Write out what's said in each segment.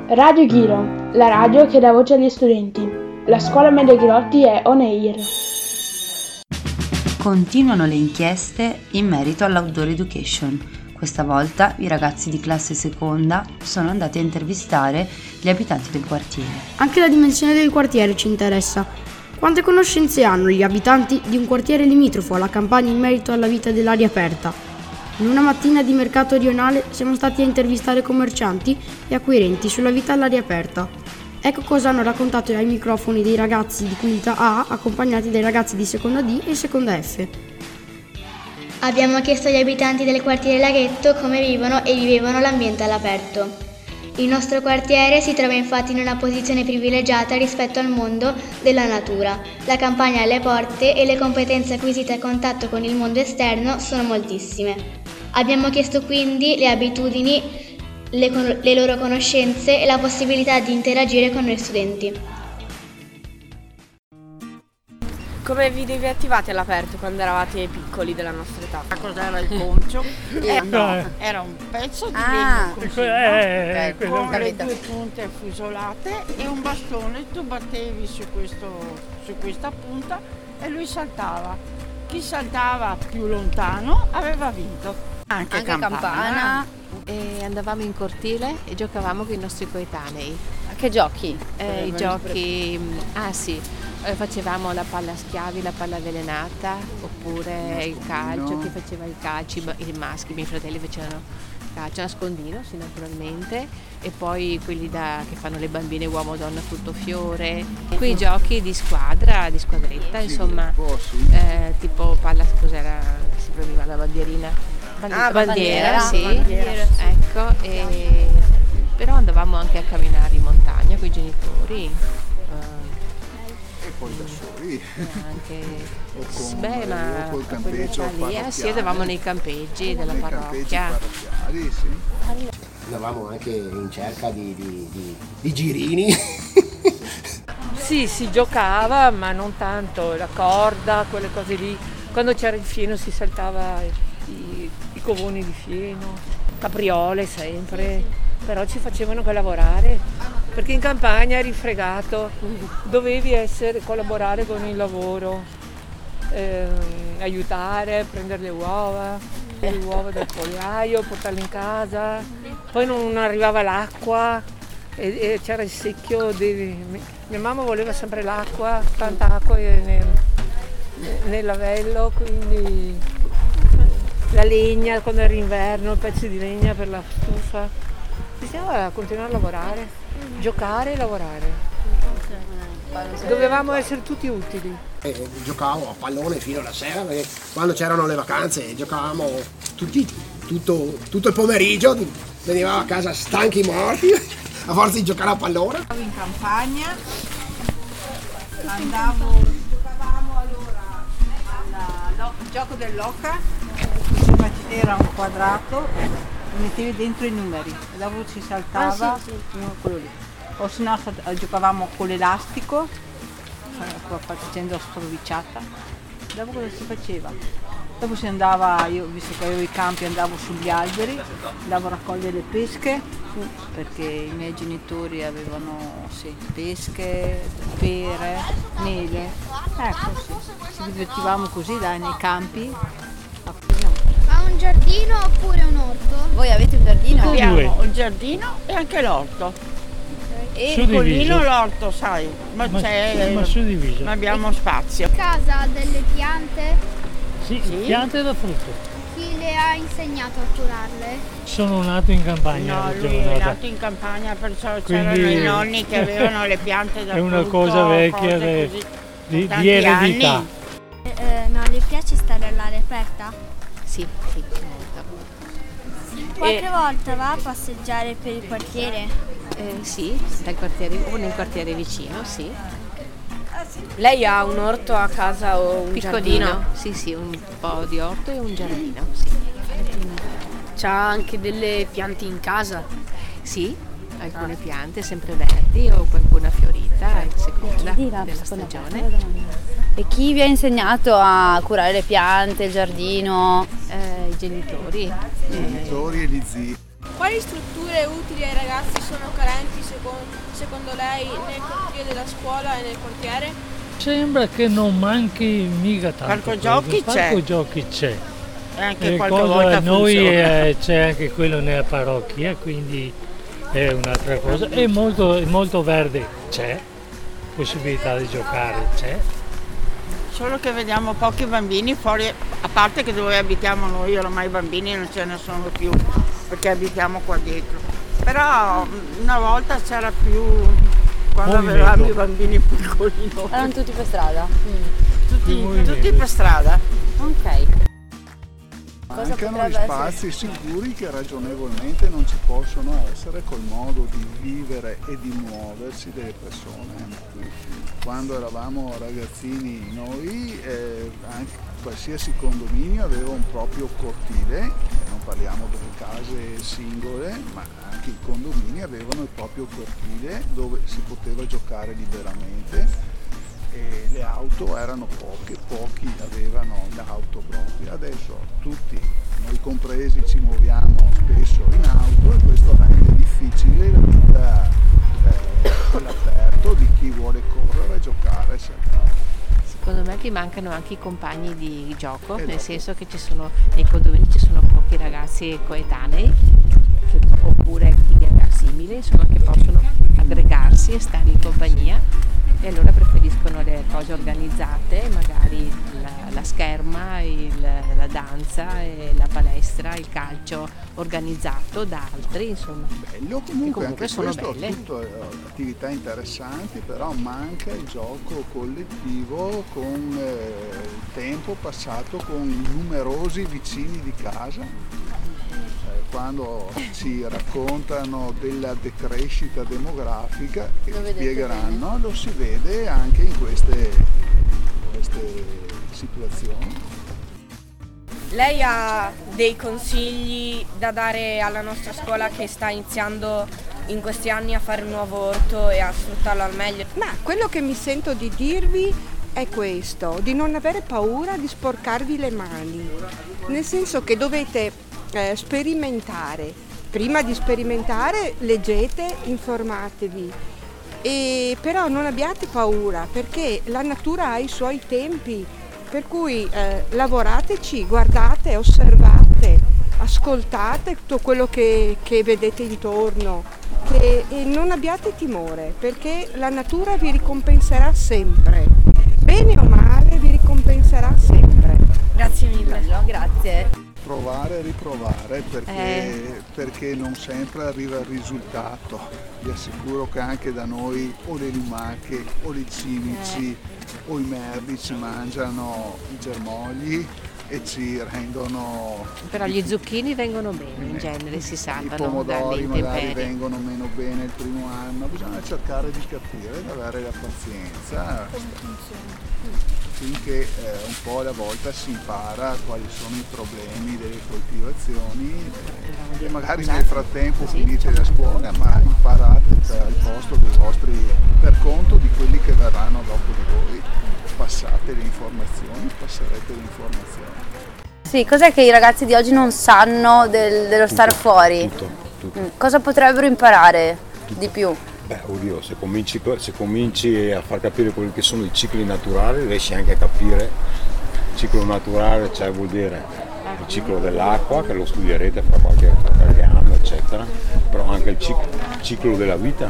Radio Ghiro, la radio che dà voce agli studenti. La scuola media Ghilotti è on air. Continuano le inchieste in merito all'outdoor education. Questa volta i ragazzi di classe seconda sono andati a intervistare gli abitanti del quartiere. Anche la dimensione del quartiere ci interessa. Quante conoscenze hanno gli abitanti di un quartiere limitrofo alla campagna in merito alla vita dell'aria aperta? In una mattina di mercato rionale siamo stati a intervistare commercianti e acquirenti sulla vita all'aria aperta. Ecco cosa hanno raccontato ai microfoni dei ragazzi di quinta A accompagnati dai ragazzi di seconda D e seconda F. Abbiamo chiesto agli abitanti del quartiere Laghetto come vivono e vivevano l'ambiente all'aperto. Il nostro quartiere si trova infatti in una posizione privilegiata rispetto al mondo della natura. La campagna alle porte e le competenze acquisite a contatto con il mondo esterno sono moltissime. Abbiamo chiesto quindi le abitudini, le loro conoscenze e la possibilità di interagire con noi studenti. Come vi divertivate all'aperto quando eravate piccoli della nostra età? Cos'era il concio? No, era un pezzo di legno così, con le due punte fusolate e un bastone. Tu battevi su questa punta e lui saltava. Chi saltava più lontano aveva vinto. Anche campana. E andavamo in cortile e giocavamo con i nostri coetanei. A che giochi? I giochi, facevamo la palla a schiavi, la palla avvelenata, oppure il calcio, chi faceva il calcio, i maschi, i miei fratelli facevano calcio, nascondino, sì, naturalmente, e poi quelli che fanno le bambine uomo, donna, frutto, fiore, quei giochi di squadra, di squadretta, insomma, tipo palla, cos'era, si prendeva la bandierina? Bandiera, sì, bandiera. Ecco, però andavamo anche a camminare in montagna con i genitori. E poi da soli. Ma col campeggio sì, andavamo nei campeggi della parrocchia. Sì. Andavamo anche in cerca di girini. Sì, si giocava, ma non tanto, la corda, quelle cose lì. Quando c'era il fieno si saltava i covoni di fieno, capriole sempre, però ci facevano che lavorare, perché in campagna eri fregato, dovevi collaborare con il lavoro, aiutare, prendere le uova dal pollaio, portarle in casa, poi non arrivava l'acqua e c'era il secchio, mia mamma voleva sempre l'acqua, tanta acqua nel lavello, quindi la legna quando era inverno, pezzi di legna per la stufa. Bisognava continuare a lavorare, giocare e lavorare. Dovevamo essere tutti utili. Giocavo a pallone fino alla sera, perché quando c'erano le vacanze giocavamo tutto il pomeriggio, venivamo a casa stanchi morti a forza di giocare a pallone. Andavo in campagna, giocavamo allora al gioco dell'oca. Era un quadrato, mettevi dentro i numeri e dopo si saltava quello lì. O se no giocavamo con l'elastico, facendo strovicciata. Dopo cosa si faceva? Dopo si andava, io visto che avevo i campi andavo sugli alberi, andavo a raccogliere le pesche, perché i miei genitori avevano pesche, pere, mele. Ecco, ci divertivamo così nei campi. Un giardino oppure un orto? Voi avete un giardino? Abbiamo il giardino e anche l'orto. E il collino l'orto, sai, ma suddiviso. Ma abbiamo spazio. Casa delle piante? Sì, piante da frutto. Chi le ha insegnato a curarle? Sono nato in campagna. No, lui è nato in campagna, perciò c'erano i nonni che avevano le piante da frutto. È una cosa vecchia di eredità. Non le piace stare all'aria aperta? Sì, Qualche volta va a passeggiare per il quartiere? Sì, dal quartiere o nel quartiere vicino, sì. Lei ha un orto a casa o un piccolino? Giardino? Sì, un po' di orto e un giardino, sì. C'ha anche delle piante in casa? Sì, alcune piante sempre verdi o qualcuna fiorita, a seconda della stagione. E chi vi ha insegnato a curare le piante, il giardino? I genitori. I genitori e gli zii. Quali strutture utili ai ragazzi sono carenti secondo lei nel cortile della scuola e nel quartiere? Sembra che non manchi mica tanto. Parco giochi c'è. Parco giochi c'è. E anche qualche volta noi funziona. c'è anche quello nella parrocchia, quindi è un'altra cosa. E molto verde c'è, possibilità di giocare c'è. Solo che vediamo pochi bambini fuori, a parte che dove abitiamo noi ormai i bambini non ce ne sono più, perché abitiamo qua dietro. Però una volta c'era più, quando avevamo i bambini piccoli. Erano tutti per strada? Tutti per strada. Ok. Mancano gli spazi sicuri che ragionevolmente non ci possono essere col modo di vivere e di muoversi delle persone. Quando eravamo ragazzini noi, anche qualsiasi condominio aveva un proprio cortile, non parliamo delle case singole, ma anche i condomini avevano il proprio cortile dove si poteva giocare liberamente. E le auto erano poche, pochi avevano l'auto propria. Adesso tutti, noi compresi, ci muoviamo spesso in auto e questo rende difficile la vita all'aperto di chi vuole correre e giocare. Secondo me ti mancano anche i compagni di gioco, nel senso che nei condomini ci sono pochi ragazzi coetanei oppure di età simile, insomma, che possono aggregarsi e stare in compagnia. E allora preferiscono le cose organizzate, magari la scherma, la danza, la palestra, il calcio organizzato da altri, insomma. Bello, comunque anche sono questo, belle. Tutte attività interessanti, però manca il gioco collettivo con il tempo passato con i numerosi vicini di casa. Quando ci raccontano della decrescita demografica che spiegheranno, lo si vede anche in queste situazioni. Lei ha dei consigli da dare alla nostra scuola che sta iniziando in questi anni a fare un nuovo orto e a sfruttarlo al meglio? Ma quello che mi sento di dirvi è questo, di non avere paura di sporcarvi le mani, nel senso che dovete sperimentare. Prima di sperimentare leggete, informatevi, però non abbiate paura perché la natura ha i suoi tempi, per cui lavorateci, guardate, osservate, ascoltate tutto quello che vedete intorno e non abbiate timore perché la natura vi ricompenserà sempre, bene o male vi ricompenserà sempre. Grazie mille. Grazie. Provare e riprovare perché non sempre arriva il risultato. Vi assicuro che anche da noi o le lumache o le cimici o i merli ci mangiano i germogli e ci rendono... Però gli zucchini vengono bene, in genere si salvano dalle intemperie. I pomodori magari intemperie. vengono meno bene il primo anno, bisogna cercare di capire, di avere la pazienza finché un po' alla volta si impara quali sono i problemi delle coltivazioni e magari nel frattempo finite la scuola ma imparate al posto dei vostri, per conto di quelli che verranno dopo di voi, passerete le informazioni. Sì, cos'è che i ragazzi di oggi non sanno dello stare fuori? Tutto. Cosa potrebbero imparare di più? Beh, oddio, se cominci a far capire quelli che sono i cicli naturali, riesci anche a capire il ciclo naturale, cioè vuol dire il ciclo dell'acqua, che lo studierete fra qualche anno, eccetera, però anche il ciclo della vita,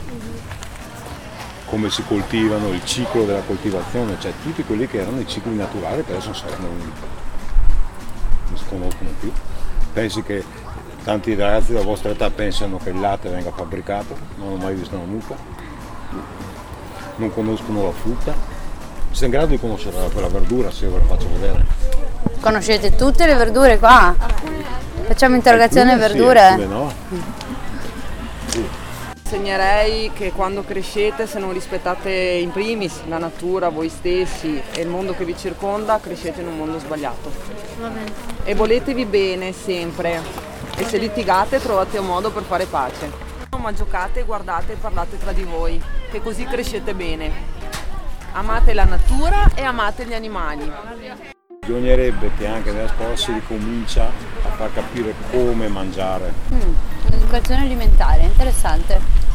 come si coltivano, il ciclo della coltivazione, cioè tutti quelli che erano i cicli naturali che adesso non si conoscono più. Pensi che tanti ragazzi della vostra età pensano che il latte venga fabbricato, non ho mai visto nulla, non conoscono la frutta. Siete in grado di conoscere quella verdura se io ve la faccio vedere? Conoscete tutte le verdure qua? Facciamo interrogazione verdure? Sì, no. Sì. Insegnerei che quando crescete, se non rispettate in primis la natura, voi stessi e il mondo che vi circonda, crescete in un mondo sbagliato. Va bene. E voletevi bene sempre. E se litigate trovate un modo per fare pace. Ma giocate, guardate e parlate tra di voi, che così crescete bene. Amate la natura e amate gli animali. Bisognerebbe che anche nella scuola si ricomincia a far capire come mangiare. Un'educazione alimentare, interessante.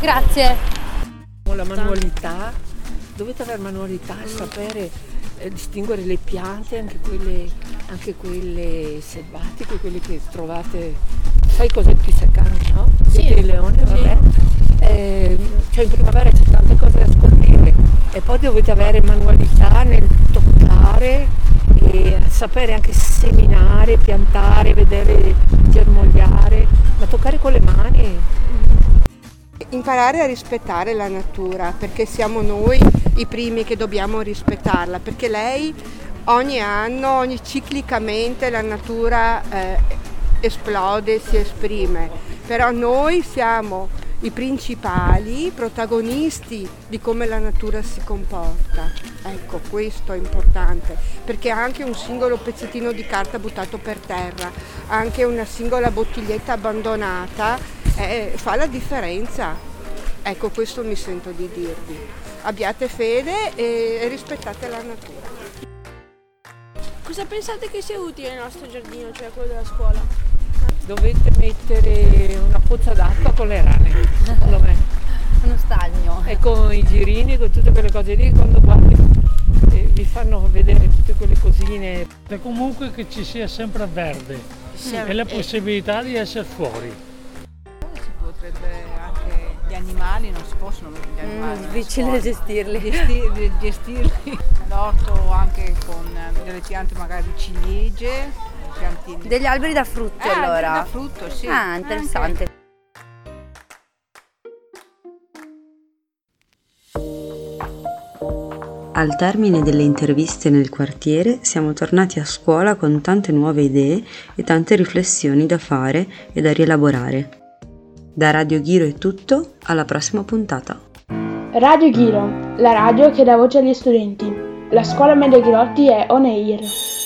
Grazie. La manualità, dovete avere manualità e sapere distinguere le piante, anche quelle selvatiche, quelle che trovate, sai cos'è pisacano, no? Sì. Il leone, vabbè. Cioè in primavera c'è tante cose da scoprire e poi dovete avere manualità nel toccare e sapere anche seminare, piantare, vedere germogliare, ma toccare con le mani. Imparare a rispettare la natura, perché siamo noi i primi che dobbiamo rispettarla, perché lei ogni anno, ciclicamente la natura esplode, si esprime, però noi siamo i principali protagonisti di come la natura si comporta. Ecco, questo è importante, perché anche un singolo pezzettino di carta buttato per terra, anche una singola bottiglietta abbandonata fa la differenza. Ecco, questo mi sento di dirvi. Abbiate fede e rispettate la natura. Cosa pensate che sia utile il nostro giardino, cioè quello della scuola? Dovete mettere una pozza d'acqua con le rane, secondo me. Uno stagno. E con i girini, con tutte quelle cose lì, quando guardi vi fanno vedere tutte quelle cosine. E comunque che ci sia sempre verde e la possibilità di essere fuori. Si potrebbe anche, gli animali non si possono, gli animali difficile gestirli. Gestirli. L'orto anche con delle piante magari ciliegie, piantine. Degli alberi da frutto allora? Da frutto, sì. Ah, interessante. Anche. Al termine delle interviste nel quartiere siamo tornati a scuola con tante nuove idee e tante riflessioni da fare e da rielaborare. Da Radio Ghiro è tutto, alla prossima puntata. Radio Ghiro, la radio che dà voce agli studenti. La scuola media Ghirotti è on air.